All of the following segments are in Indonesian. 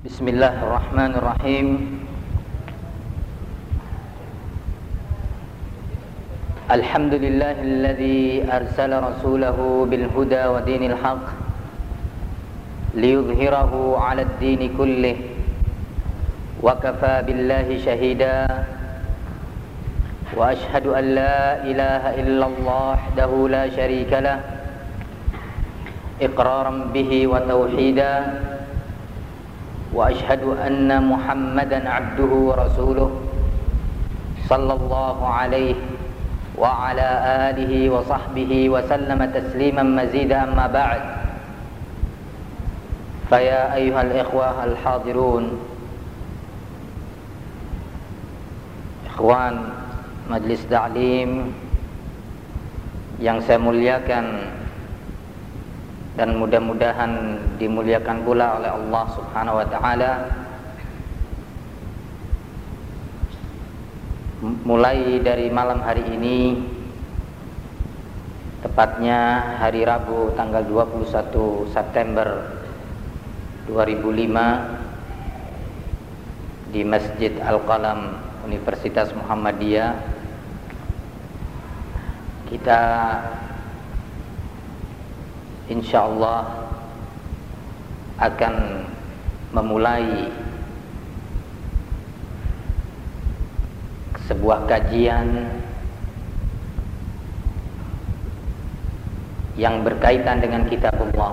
Bismillahirrahmanirrahim. Alhamdulillahilladzi arsala rasulahu bil huda wa dinil haqq liyudhhirahu 'alad dini kullih wa kafaa billahi shahida wa ashhadu an la ilaha illallah wahdahu la syarika lah iqraran bihi wa tauhida wa ashhadu anna Muhammadan abduhu wa rasuluh sallallahu alaihi wa ala alihi wa sahbihi wa sallama tasliman mazida amma ba'd. Faya ayyuhal ikhwah al-hadirun, ikhwan majlis ta'lim yang saya muliakan dan mudah-mudahan dimuliakan pula oleh Allah Subhanahu wa taala. Mulai dari malam hari ini, tepatnya hari Rabu tanggal 21 September 2005 di Masjid Al-Qalam Universitas Muhammadiyah, kita insyaallah akan memulai sebuah kajian yang berkaitan dengan kitabullah,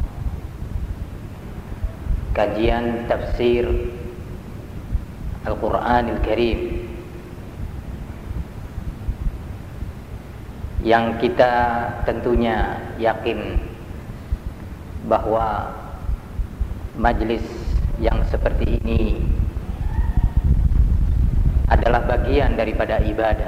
kajian tafsir Al-Quranil Karim, yang kita tentunya yakin bahwa majlis yang seperti ini adalah bagian daripada ibadah,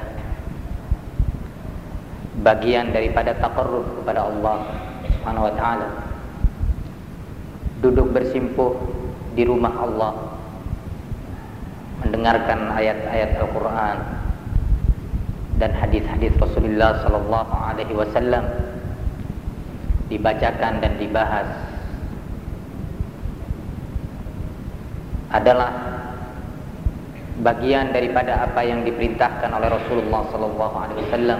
bagian daripada taqarrub kepada Allah Subhanahu wa taala. Duduk bersimpuh di rumah Allah, mendengarkan ayat-ayat Al-Quran dan hadis-hadis Rasulullah sallallahu alaihi wasallam dibacakan dan dibahas adalah bagian daripada apa yang diperintahkan oleh Rasulullah sallallahu alaihi wasallam.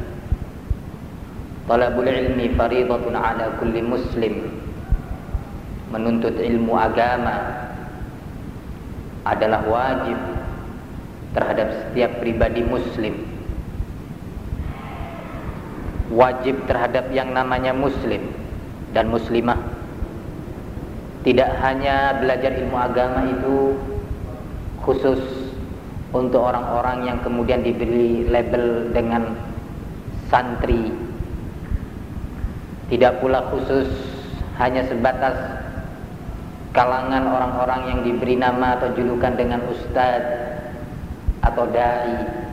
Talabul ilmi fariidatun 'ala kulli muslim. Menuntut ilmu agama adalah wajib terhadap setiap pribadi muslim. Wajib terhadap yang namanya muslim dan muslimah. Tidak hanya belajar ilmu agama itu khusus untuk orang-orang yang kemudian diberi label dengan santri. Tidak pula khusus hanya sebatas kalangan orang-orang yang diberi nama atau julukan dengan ustadz atau dai.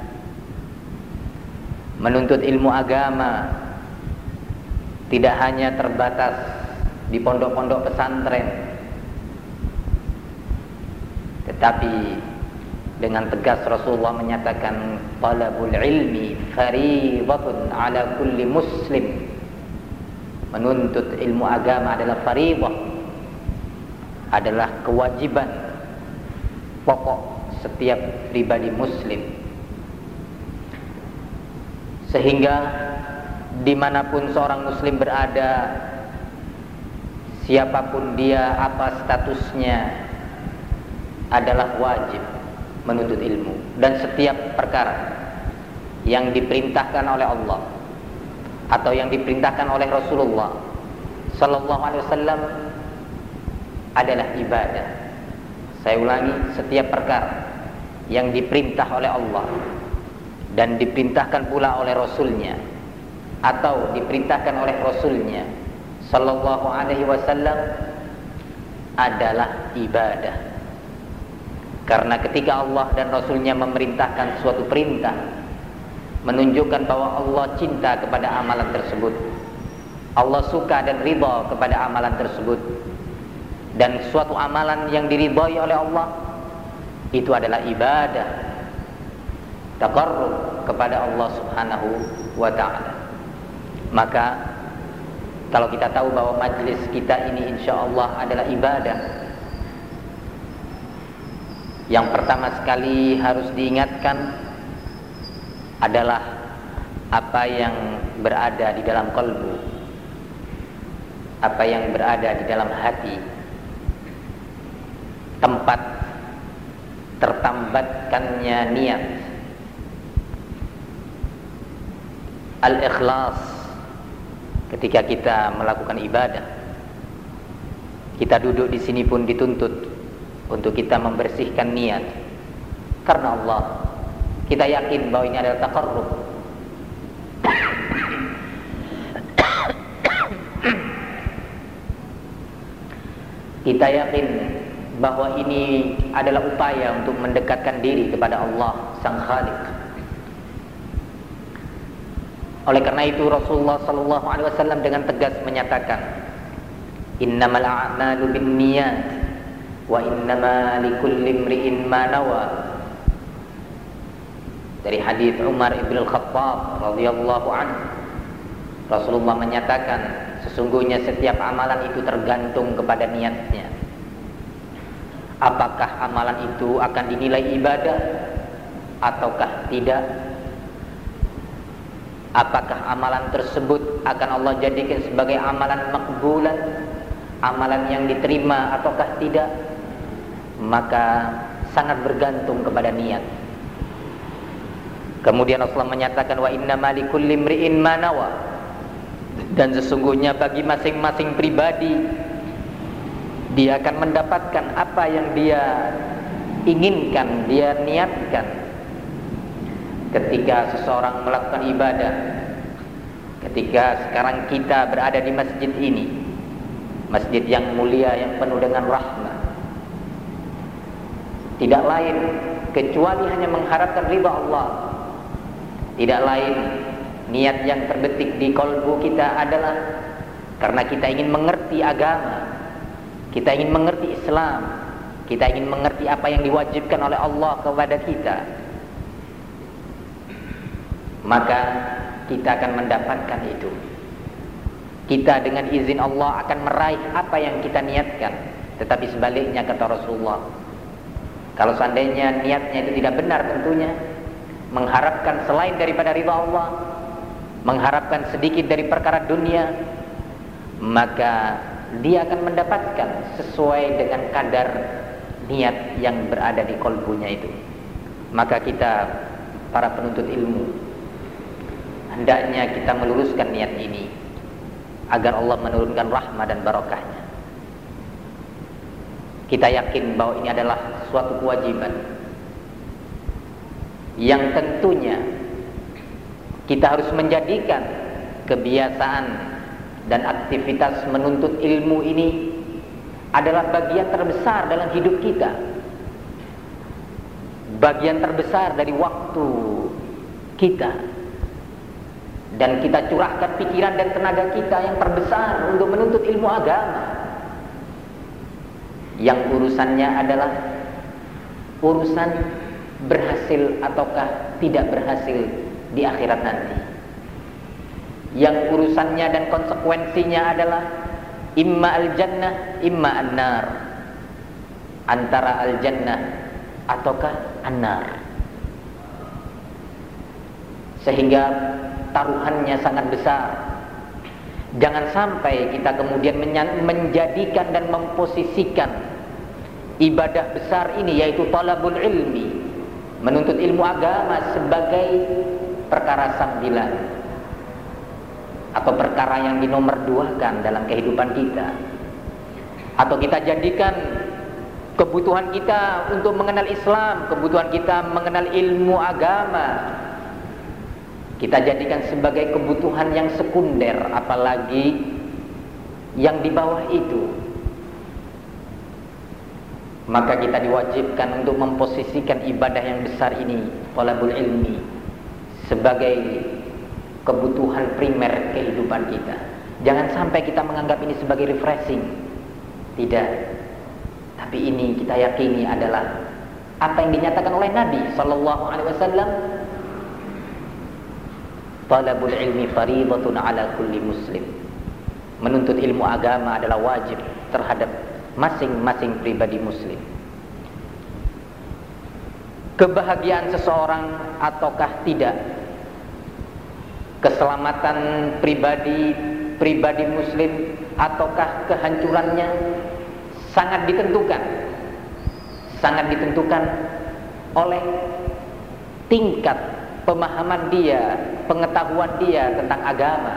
Menuntut ilmu agama tidak hanya terbatas di pondok-pondok pesantren, tetapi dengan tegas Rasulullah menyatakan talabul ilmi fariidatun 'ala kulli muslim. Menuntut ilmu agama adalah fariidah, adalah kewajiban pokok setiap pribadi muslim. Sehingga dimanapun seorang muslim berada, siapapun dia, apa statusnya, adalah wajib menuntut ilmu. Dan setiap perkara yang diperintahkan oleh Allah atau yang diperintahkan oleh Rasulullah sallallahu alaihi wasallam adalah ibadah. Saya ulangi, setiap perkara yang diperintah oleh Allah dan diperintahkan pula oleh Rasulnya atau diperintahkan oleh Rasulnya sallallahu alaihi wasallam adalah ibadah. Karena ketika Allah dan Rasulnya memerintahkan suatu perintah, menunjukkan bahwa Allah cinta kepada amalan tersebut, Allah suka dan ridha kepada amalan tersebut, dan suatu amalan yang diridhai oleh Allah itu adalah ibadah, taqarrub kepada Allah Subhanahu wa ta'ala. Maka kalau kita tahu bahwa majlis kita ini insyaallah adalah ibadah, Yang pertama sekali harus diingatkan adalah apa yang berada di dalam kalbu, apa yang berada di dalam hati, tempat tertambatkannya niat. Al-ikhlas ketika kita melakukan ibadah. Kita duduk di sini pun dituntut untuk kita membersihkan niat karena Allah. Kita yakin bahwa ini adalah taqarrub. Kita yakin bahwa ini adalah upaya untuk mendekatkan diri kepada Allah Sang Khaliq. Oleh karena itu Rasulullah sallallahu alaihi wasallam dengan tegas menyatakan, "Innamal a'malu binniyat wa innama likulli imri'in ma nawa." Dari hadis Umar ibn al-Khattab radhiyallahu anhu, Rasulullah menyatakan, sesungguhnya setiap amalan itu tergantung kepada niatnya. Apakah amalan itu akan dinilai ibadah ataukah tidak? Apakah amalan tersebut akan Allah jadikan sebagai amalan makbulan, amalan yang diterima ataukah tidak? Maka sangat bergantung kepada niat. Kemudian Rasulullah menyatakan, wa innama likulli imri'in ma nawa. Dan sesungguhnya bagi masing-masing pribadi dia akan mendapatkan apa yang dia inginkan, dia niatkan. Ketika seseorang melakukan ibadah, ketika sekarang kita berada di masjid ini, masjid yang mulia, yang penuh dengan rahmat, tidak lain kecuali hanya mengharapkan ridha Allah. Tidak lain niat yang terbetik di kalbu kita adalah karena kita ingin mengerti agama, kita ingin mengerti Islam, kita ingin mengerti apa yang diwajibkan oleh Allah kepada kita. Maka kita akan mendapatkan itu. Kita dengan izin Allah akan meraih apa yang kita niatkan. Tetapi sebaliknya kata Rasulullah, kalau seandainya niatnya itu tidak benar, tentunya mengharapkan selain daripada ridha Allah, mengharapkan sedikit dari perkara dunia, maka dia akan mendapatkan sesuai dengan kadar niat yang berada di kalbunya itu. Maka kita para penuntut ilmu hendaknya kita meluruskan niat ini agar Allah menurunkan rahmat dan barakahnya. Kita yakin bahwa ini adalah suatu kewajiban yang tentunya kita harus menjadikan kebiasaan dan aktivitas menuntut ilmu ini adalah bagian terbesar dalam hidup kita, bagian terbesar dari waktu kita. Dan kita curahkan pikiran dan tenaga kita yang terbesar untuk menuntut ilmu agama, yang urusannya adalah urusan berhasil ataukah tidak berhasil di akhirat nanti, yang urusannya dan konsekuensinya adalah imma al-jannah imma an-nar, antara al-jannah ataukah an-nar. Sehingga taruhannya sangat besar. Jangan sampai kita kemudian menjadikan dan memposisikan ibadah besar ini, yaitu talabul ilmi, menuntut ilmu agama, sebagai perkara sambilan atau perkara yang dinomorduakan dalam kehidupan kita. Atau kita jadikan kebutuhan kita untuk mengenal Islam, kebutuhan kita mengenal ilmu agama, kita jadikan sebagai kebutuhan yang sekunder, apalagi yang di bawah itu. Maka kita diwajibkan untuk memposisikan ibadah yang besar ini, talabul ilmi, sebagai kebutuhan primer kehidupan kita. Jangan sampai kita menganggap ini sebagai refreshing. Tidak. Tapi ini kita yakini adalah apa yang dinyatakan oleh Nabi sallallahu alaihi wasallam, talabul ilmi fariidatun ala kulli muslim. Menuntut ilmu agama adalah wajib terhadap masing-masing pribadi muslim. kebahagiaan seseorang ataukah tidak, keselamatan pribadi muslim ataukah kehancurannya, sangat ditentukan oleh tingkat pemahaman dia, pengetahuan dia tentang agama.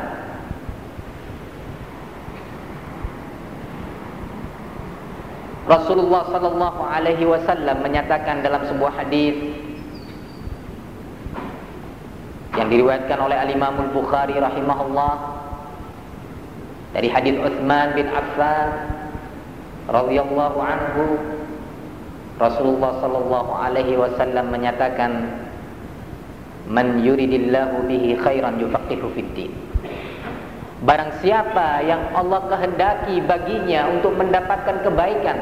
Rasulullah sallallahu alaihi wasallam menyatakan dalam sebuah hadis yang diriwayatkan oleh Al-Imam Al-Bukhari rahimahullah dari hadis Utsman bin Affan radhiyallahu anhu, Rasulullah sallallahu alaihi wasallam menyatakan, "Man yuridillahu bihi khairan yufaqihu fid-din." Barang siapa yang Allah kehendaki baginya untuk mendapatkan kebaikan.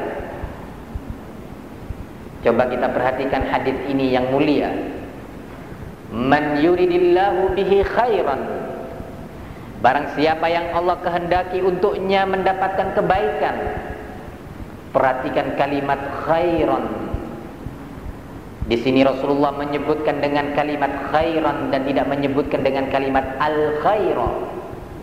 Coba kita perhatikan hadis ini yang mulia. Man yuridillahu bihi khairan. Barang siapa yang Allah kehendaki untuknya mendapatkan kebaikan. Perhatikan kalimat khairan. Di sini Rasulullah menyebutkan dengan kalimat khairan dan tidak menyebutkan dengan kalimat al-khaira.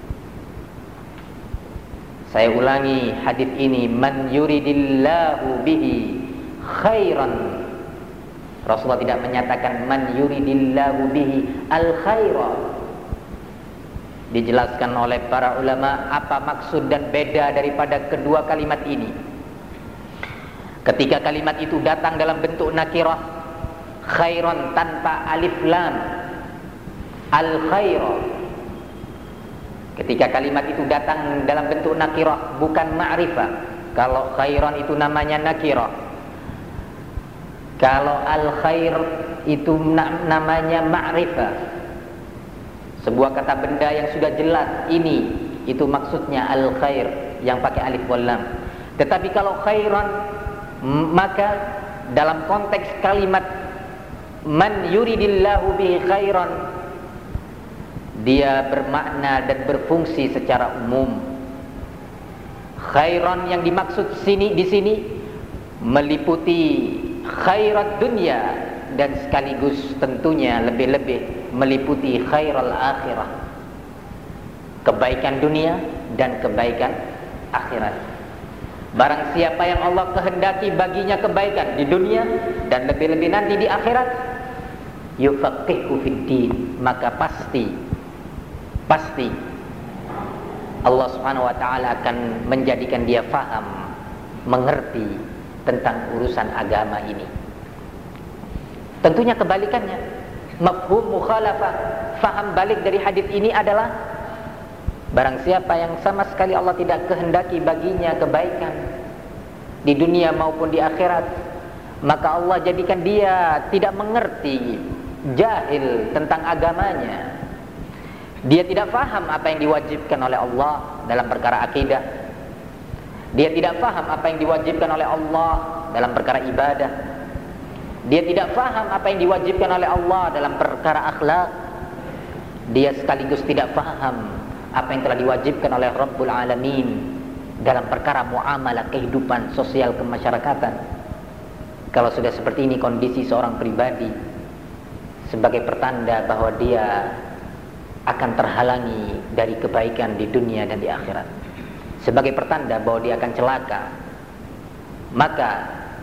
Saya ulangi hadis ini, man yuridillahu bihi khairan. Rasulullah tidak menyatakan man yuridillahu bihi al-khaira. Dijelaskan oleh para ulama apa maksud dan beda daripada kedua kalimat ini. Ketika kalimat itu datang dalam bentuk nakirah, khairan tanpa alif lam, al-khaira. Ketika kalimat itu datang dalam bentuk nakirah, bukan ma'rifah. Kalau khairan itu namanya nakirah, kalau al-khair itu namanya ma'rifah. Sebuah kata benda yang sudah jelas ini, itu maksudnya al-khair yang pakai alif wal lam. Tetapi kalau khairan, maka dalam konteks kalimat man yuridillahu bihi khairan, dia bermakna dan berfungsi secara umum. Khairan yang dimaksud di sini meliputi khairat dunia dan sekaligus tentunya lebih-lebih meliputi khairal akhirah. Kebaikan dunia dan kebaikan akhirat. Barang siapa yang Allah kehendaki baginya kebaikan di dunia dan lebih-lebih nanti di akhirat, yufaqihu fid-din, maka pasti Allah Subhanahu wa taala akan menjadikan dia faham, mengerti tentang urusan agama ini. Tentunya kebalikannya, mafhum mukhalafah, faham balik dari hadis ini adalah barang siapa yang sama sekali Allah tidak kehendaki baginya kebaikan di dunia maupun di akhirat, maka Allah jadikan dia tidak mengerti, jahil tentang agamanya. Dia tidak faham apa yang diwajibkan oleh Allah dalam perkara akidah. Dia tidak faham apa yang diwajibkan oleh Allah dalam perkara ibadah. Dia tidak faham apa yang diwajibkan oleh Allah dalam perkara akhlak. Dia sekaligus tidak faham apa yang telah diwajibkan oleh Rabbul Alamin dalam perkara muamalah kehidupan sosial kemasyarakatan. Kalau sudah seperti ini kondisi seorang pribadi, sebagai pertanda bahwa dia akan terhalangi dari kebaikan di dunia dan di akhirat, sebagai pertanda bahwa dia akan celaka. Maka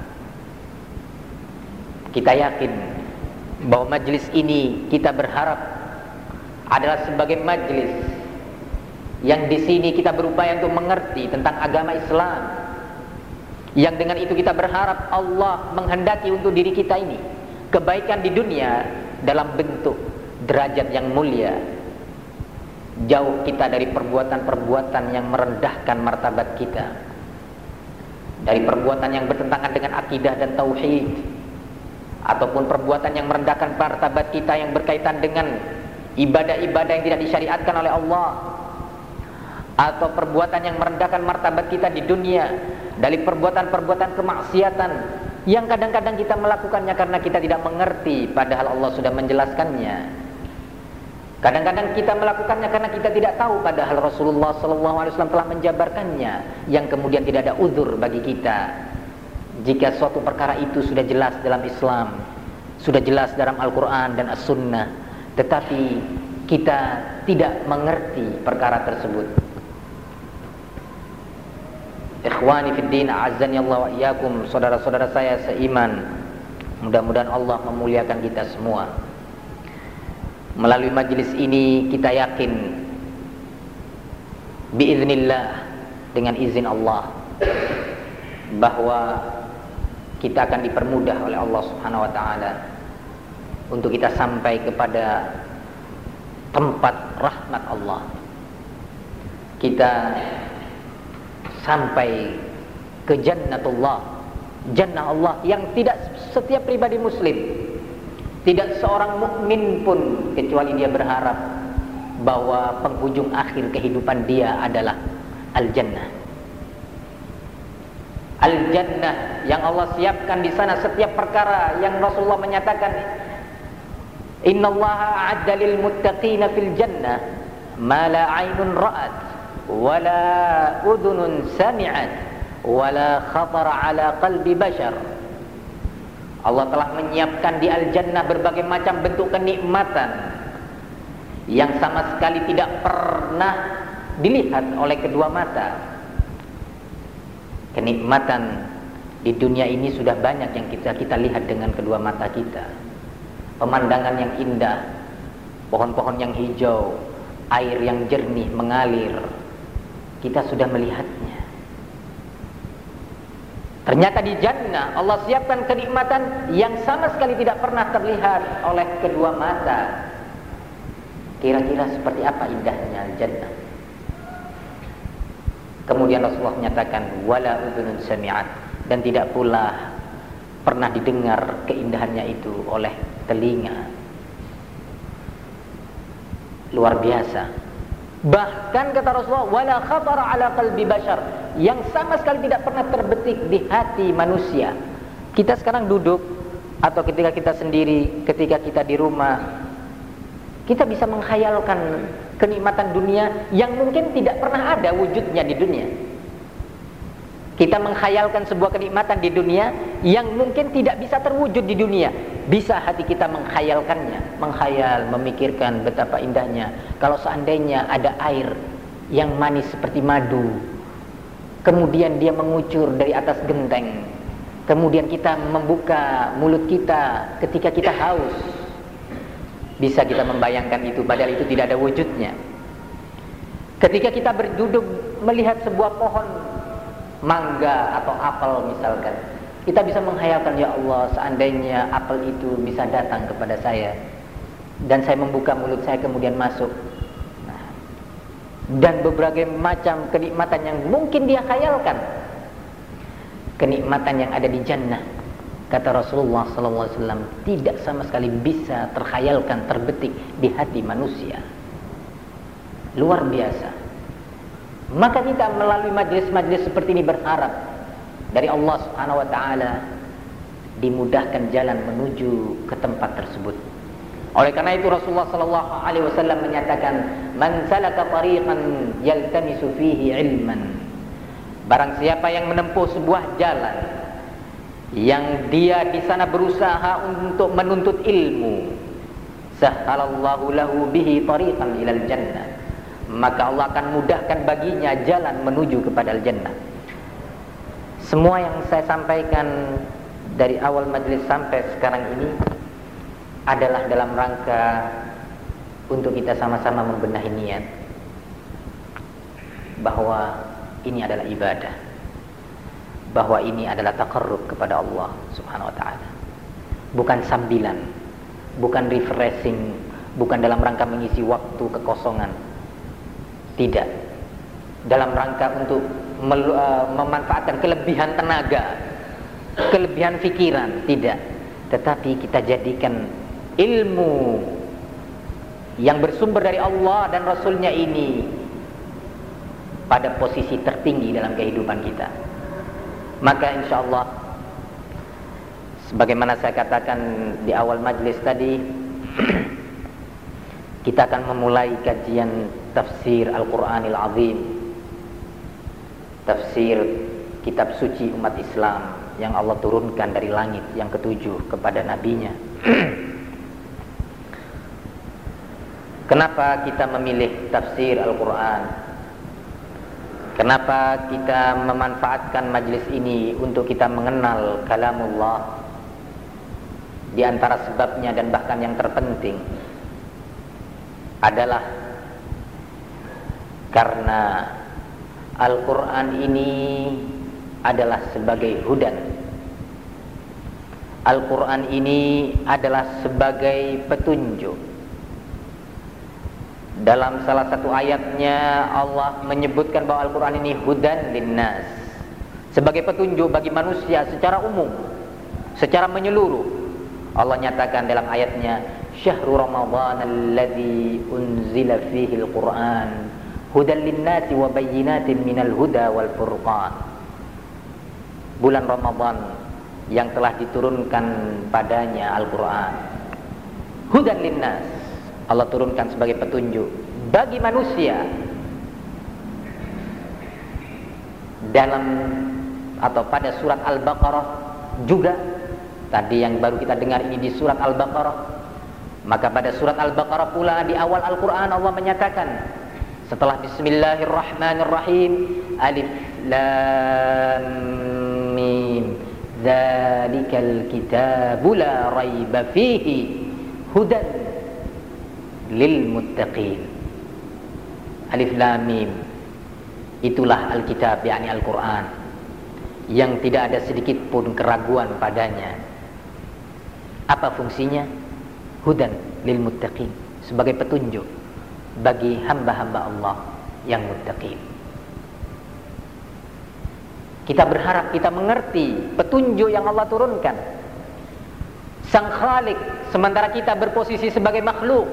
kita yakin bahwa majlis ini kita berharap adalah sebagai majlis yang di sini kita berupaya untuk mengerti tentang agama Islam, yang dengan itu kita berharap Allah menghendaki untuk diri kita ini kebaikan di dunia dalam bentuk derajat yang mulia, jauh kita dari perbuatan-perbuatan yang merendahkan martabat kita, dari perbuatan yang bertentangan dengan akidah dan tauhid, ataupun perbuatan yang merendahkan martabat kita yang berkaitan dengan ibadah-ibadah yang tidak disyariatkan oleh Allah, atau perbuatan yang merendahkan martabat kita di dunia dari perbuatan-perbuatan kemaksiatan yang kadang-kadang kita melakukannya karena kita tidak mengerti padahal Allah sudah menjelaskannya. Kadang-kadang kita melakukannya karena kita tidak tahu padahal Rasulullah SAW telah menjabarkannya, yang kemudian tidak ada uzur bagi kita jika suatu perkara itu sudah jelas dalam Islam sudah jelas dalam Al-Quran dan As-Sunnah, tetapi kita tidak mengerti perkara tersebut. Ikhwani fiddin, a'azzani Allah wa iyyakum, saudara-saudara saya seiman, mudah-mudahan Allah memuliakan kita semua. Melalui majelis ini kita yakin biiznillah, dengan izin Allah, bahwa kita akan dipermudah oleh Allah Subhanahu wa taala untuk kita sampai kepada tempat rahmat Allah. Kita sampai ke jannatullah, jannah Allah yang tidak setiap pribadi muslim, tidak seorang mukmin pun kecuali dia berharap bahwa penghujung akhir kehidupan dia adalah al-jannah. Al-jannah yang Allah siapkan di sana, setiap perkara yang Rasulullah menyatakan, innallaha a'adda lil muttaqina fil jannah ma la 'ainun ra'at wa la udhunun sami'at wa la khatara 'ala qalbi bashar. Allah telah menyiapkan di al-jannah berbagai macam bentuk kenikmatan yang sama sekali tidak pernah dilihat oleh kedua mata. Kenikmatan di dunia ini sudah banyak yang kita lihat dengan kedua mata kita. Pemandangan yang indah, pohon-pohon yang hijau, air yang jernih mengalir, kita sudah melihatnya. Ternyata di jannah Allah siapkan kenikmatan yang sama sekali tidak pernah terlihat oleh kedua mata. Kira-kira seperti apa indahnya jannah? Kemudian Rasulullah menyatakan wala udhunun sami'at, dan tidak pula pernah didengar keindahannya itu oleh telinga. Luar biasa. Bahkan kata Rasulullah wala khatara 'ala qalbi bashar, yang sama sekali tidak pernah terbetik di hati manusia. Kita sekarang duduk atau ketika kita sendiri, ketika kita di rumah, kita bisa menghayalkan kenikmatan dunia yang mungkin tidak pernah ada wujudnya di dunia. Kita menghayalkan sebuah kenikmatan di dunia yang mungkin tidak bisa terwujud di dunia. Bisa hati kita menghayalkannya, menghayal, memikirkan betapa indahnya kalau seandainya ada air yang manis seperti madu, kemudian dia mengucur dari atas genteng, kemudian kita membuka mulut kita ketika kita haus. Bisa kita membayangkan itu, padahal itu tidak ada wujudnya. Ketika kita berduduk melihat sebuah pohon mangga atau apel misalkan, kita bisa menghayalkan, ya Allah, seandainya apel itu bisa datang kepada saya dan saya membuka mulut saya kemudian masuk. Nah, dan berbagai macam kenikmatan yang mungkin dia khayalkan, kenikmatan yang ada di jannah, kata Rasulullah SAW, tidak sama sekali bisa terkhayalkan, terbetik di hati manusia. Luar biasa. Maka kita melalui majelis-majelis seperti ini berharap dari Allah Subhanahu wa taala dimudahkan jalan menuju ke tempat tersebut. Oleh karena itu Rasulullah SAW menyatakan, man salaka tariqan yaltamisu fihi ilman, barang siapa yang menempuh sebuah jalan yang dia di sana berusaha untuk menuntut ilmu, sahhalallahu lahu bihi tariqan ilal jannah, maka Allah akan mudahkan baginya jalan menuju kepada al-jannah. Semua yang saya sampaikan dari awal majelis sampai sekarang ini adalah dalam rangka untuk kita sama-sama membenahi niat bahwa ini adalah ibadah, bahwa ini adalah taqarrub kepada Allah Subhanahu wa taala. Bukan sambilan, bukan refreshing, bukan dalam rangka mengisi waktu kekosongan. Tidak. Dalam rangka untuk memanfaatkan kelebihan tenaga, kelebihan pikiran, tidak. Tetapi kita jadikan ilmu yang bersumber dari Allah dan Rasulnya ini pada posisi tertinggi dalam kehidupan kita. Maka insya Allah, sebagaimana saya katakan di awal majlis tadi, kita akan memulai kajian tafsir Al-Quranil Azim, tafsir kitab suci umat Islam, yang Allah turunkan dari langit yang ketujuh kepada nabinya. Kenapa kita memilih tafsir Al-Quran? Kenapa kita memanfaatkan majlis ini untuk kita mengenal kalamullah? Di antara sebabnya dan bahkan yang terpenting adalah karena Al-Quran ini adalah sebagai hudan. Al-Quran ini adalah sebagai petunjuk. Dalam salah satu ayatnya Allah menyebutkan bahwa Al-Quran ini hudan linnas, sebagai petunjuk bagi manusia secara umum, secara menyeluruh. Allah nyatakan dalam ayatnya, Syahrul Ramadan alladzi unzila fihi al-Quran hudan linnasi wa bayyinatin minal huda wal furqan. Bulan Ramadan yang telah diturunkan padanya Al-Quran, hudan linnas, Allah turunkan sebagai petunjuk bagi manusia. Dalam atau pada surat Al-Baqarah juga, tadi yang baru kita dengar ini di surat Al-Baqarah, maka pada surat Al-Baqarah pula di awal Al-Quran Allah menyatakan setelah Bismillahirrahmanirrahim, Alif Lam Mim, Dzalikal kitabu la raiba fihi hudan lil muttaqin. Alif Lam Mim, itulah Alkitab, yakni Al-Quran, yang tidak ada sedikit pun keraguan padanya. Apa fungsinya? Hudan lil muttaqin, sebagai petunjuk bagi hamba-hamba Allah yang muttaqin. Kita berharap kita mengerti petunjuk yang Allah turunkan. Sang Khalik, sementara kita berposisi sebagai makhluk.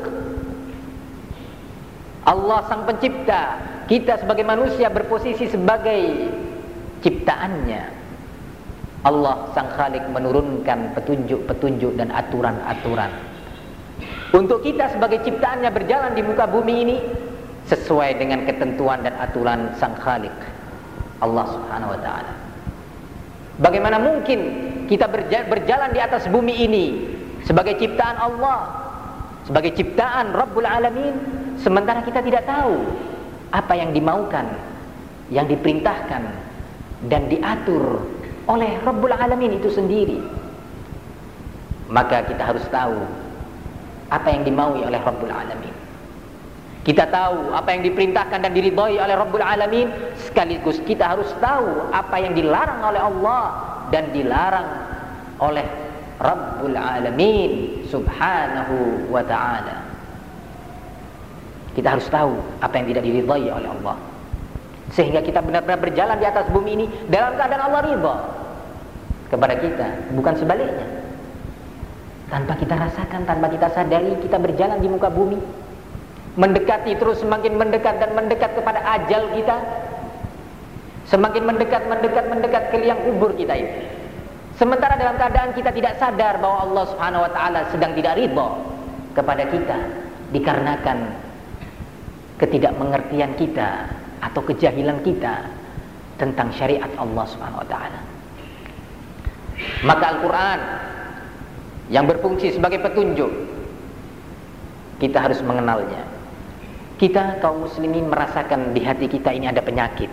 Allah sang pencipta, kita sebagai manusia berposisi sebagai ciptaannya. Allah sang Khalik menurunkan petunjuk-petunjuk dan aturan-aturan untuk kita sebagai ciptaannya berjalan di muka bumi ini sesuai dengan ketentuan dan aturan sang Khalik, Allah Subhanahu wa ta'ala. Bagaimana mungkin kita berjalan di atas bumi ini sebagai ciptaan Allah, sebagai ciptaan Rabbul Alamin, sementara kita tidak tahu apa yang dimaukan, yang diperintahkan dan diatur oleh Rabbul Alamin itu sendiri. Maka kita harus tahu apa yang dimaui oleh Rabbul Alamin. Kita tahu apa yang diperintahkan dan diridhai oleh Rabbul Alamin, sekaligus kita harus tahu apa yang dilarang oleh Allah dan dilarang oleh Rabbul Alamin Subhanahu wa ta'ala. Kita harus tahu apa yang tidak diridhai oleh Allah, sehingga kita benar-benar berjalan di atas bumi ini dalam keadaan Allah ridha kepada kita, bukan sebaliknya. Tanpa kita rasakan, tanpa kita sadari, kita berjalan di muka bumi, mendekati terus, semakin mendekat dan mendekat kepada ajal kita, semakin mendekat ke liang kubur kita itu. Sementara dalam keadaan kita tidak sadar bahwa Allah Subhanahu wa ta'ala sedang tidak ridha kepada kita, dikarenakan ketidakmengertian kita atau kejahilan kita tentang syariat Allah Subhanahu wa ta'ala. Maka Al-Quran yang berfungsi sebagai petunjuk, kita harus mengenalnya. Kita kaum muslimin merasakan di hati kita ini ada penyakit.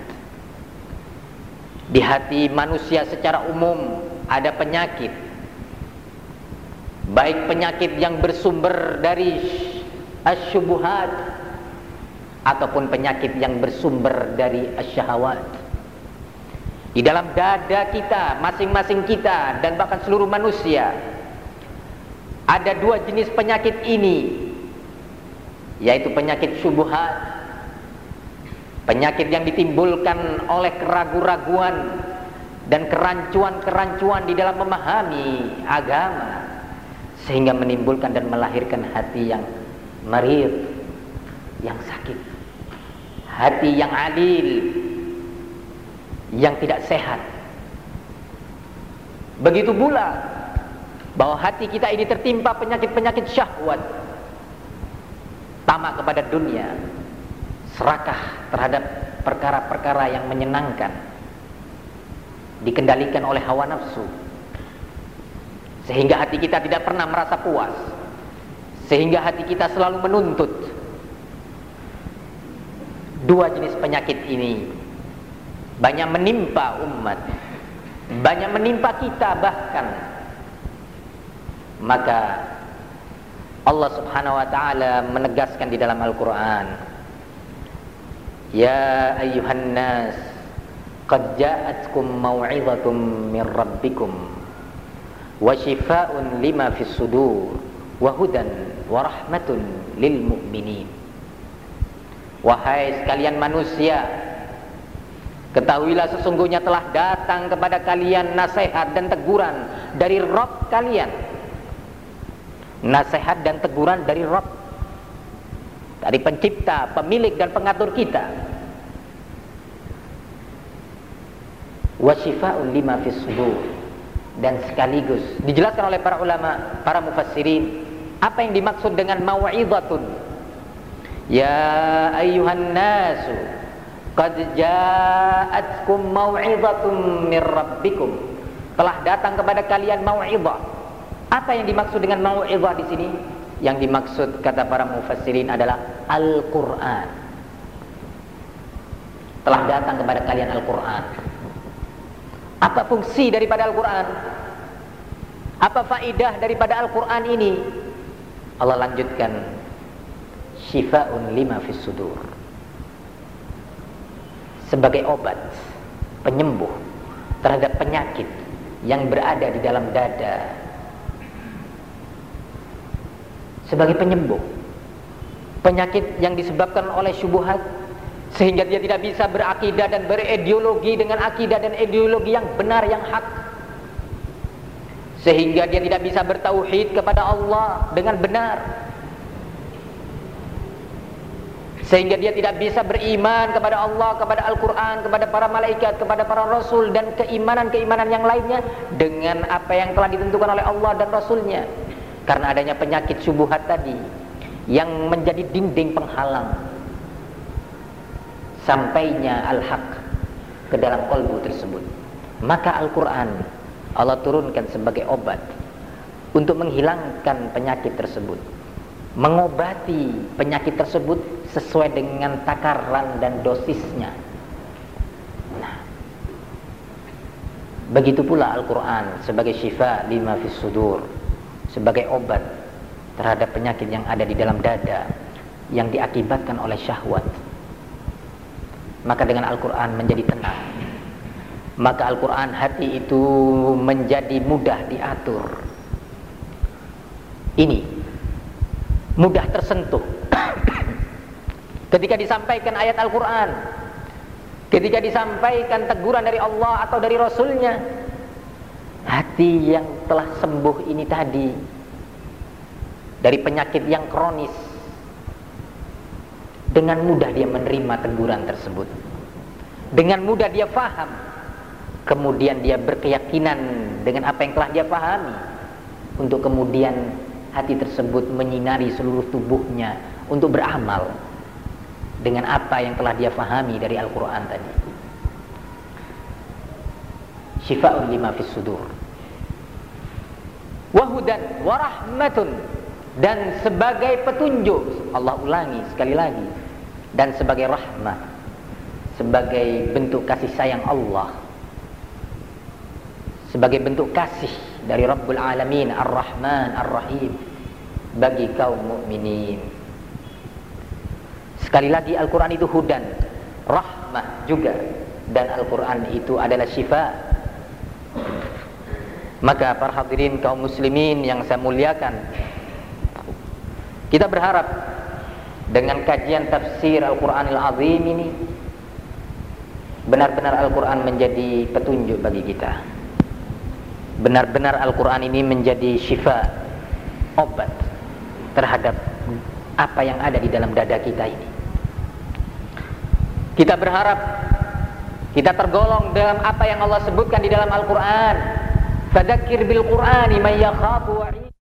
Di hati manusia secara umum ada penyakit, baik penyakit yang bersumber dari asyubuhat ataupun penyakit yang bersumber dari asyahawat. Di dalam dada kita, masing-masing kita dan bahkan seluruh manusia, ada dua jenis penyakit ini, yaitu penyakit syubhat, penyakit yang ditimbulkan oleh keraguan-raguan dan kerancuan-kerancuan di dalam memahami agama, sehingga menimbulkan dan melahirkan hati yang marid, yang sakit, hati yang adil, yang tidak sehat. Begitu pula bahwa hati kita ini tertimpa penyakit-penyakit syahwat, tamak kepada dunia, serakah terhadap perkara-perkara yang menyenangkan, dikendalikan oleh hawa nafsu, sehingga hati kita tidak pernah merasa puas, sehingga hati kita selalu menuntut. Dua jenis penyakit ini banyak menimpa umat, banyak menimpa kita bahkan. Maka Allah Subhanahu wa ta'ala menegaskan di dalam Al-Quran, ya ayyuhan nas qad ja'atkum maw'idhatum min rabbikum wa shifaa'un lima fis sudur wa hudan wa rahmatun lil mu'minin. Wahai sekalian manusia, ketahuilah sesungguhnya telah datang kepada kalian nasihat dan teguran dari Rabb kalian. Nasihat dan teguran dari Rabb, dari pencipta, pemilik dan pengatur kita. Wa shifaa'un lima fis sudur, dan sekaligus dijelaskan oleh para ulama, para mufassirin, apa yang dimaksud dengan mau'izatun. Ya ayyuhan nasu qad ja'atkum mau'izatun mir rabbikum, telah datang kepada kalian mau'izah. Apa yang dimaksud dengan mau'izah di sini? Yang dimaksud kata para mufassirin adalah Al-Qur'an. Telah datang kepada kalian Al-Qur'an. Apa fungsi daripada Al-Qur'an? Apa faidah daripada Al-Qur'an ini? Allah lanjutkan, syifaa'un lima fis sudur, sebagai obat, penyembuh terhadap penyakit yang berada di dalam dada. Sebagai penyembuh penyakit yang disebabkan oleh syubhat, sehingga dia tidak bisa berakidah dan berideologi dengan akidah dan ideologi yang benar, yang hak, sehingga dia tidak bisa bertauhid kepada Allah dengan benar, sehingga dia tidak bisa beriman kepada Allah, kepada Al-Quran, kepada para malaikat, kepada para rasul, dan keimanan-keimanan yang lainnya dengan apa yang telah ditentukan oleh Allah dan Rasulnya. Karena adanya penyakit syubhat tadi yang menjadi dinding penghalang sampainya al-haq ke dalam qalbu tersebut. Maka Al-Quran Allah turunkan sebagai obat untuk menghilangkan penyakit tersebut, mengobati penyakit tersebut sesuai dengan takaran dan dosisnya. Nah, begitu pula Al-Quran sebagai syifa lima fis sudur, sebagai obat terhadap penyakit yang ada di dalam dada yang diakibatkan oleh syahwat. Maka dengan Al-Quran menjadi tenang. Maka Al-Quran hati itu menjadi mudah diatur. Ini mudah tersentuh ketika disampaikan ayat Al-Quran, ketika disampaikan teguran dari Allah atau dari Rasulnya. Hati yang telah sembuh ini tadi dari penyakit yang kronis, dengan mudah dia menerima teguran tersebut, dengan mudah dia faham, kemudian dia berkeyakinan dengan apa yang telah dia pahami, untuk kemudian hati tersebut menyinari seluruh tubuhnya untuk beramal dengan apa yang telah dia fahami dari Al-Quran tadi. Syifa'un lima fis sudur wa hudan wa rahmatun, dan sebagai petunjuk, Allah ulangi sekali lagi, dan sebagai rahmat, sebagai bentuk kasih sayang Allah, sebagai bentuk kasih dari Rabbul Alamin Ar-Rahman Ar-Rahim bagi kaum mukminin. Sekali lagi, Al-Quran itu hudan, rahmah juga, dan Al-Quran itu adalah syifa. Maka para hadirin kaum muslimin yang saya muliakan, kita berharap dengan kajian tafsir Al-Quranil Azim ini, benar-benar Al-Quran menjadi petunjuk bagi kita. Benar-benar Al-Quran ini menjadi syifa, obat terhadap apa yang ada di dalam dada kita ini. Kita berharap kita tergolong dalam apa yang Allah sebutkan di dalam Al-Quran. Fadzakir bil Qur'ani may yakhafu wa'id.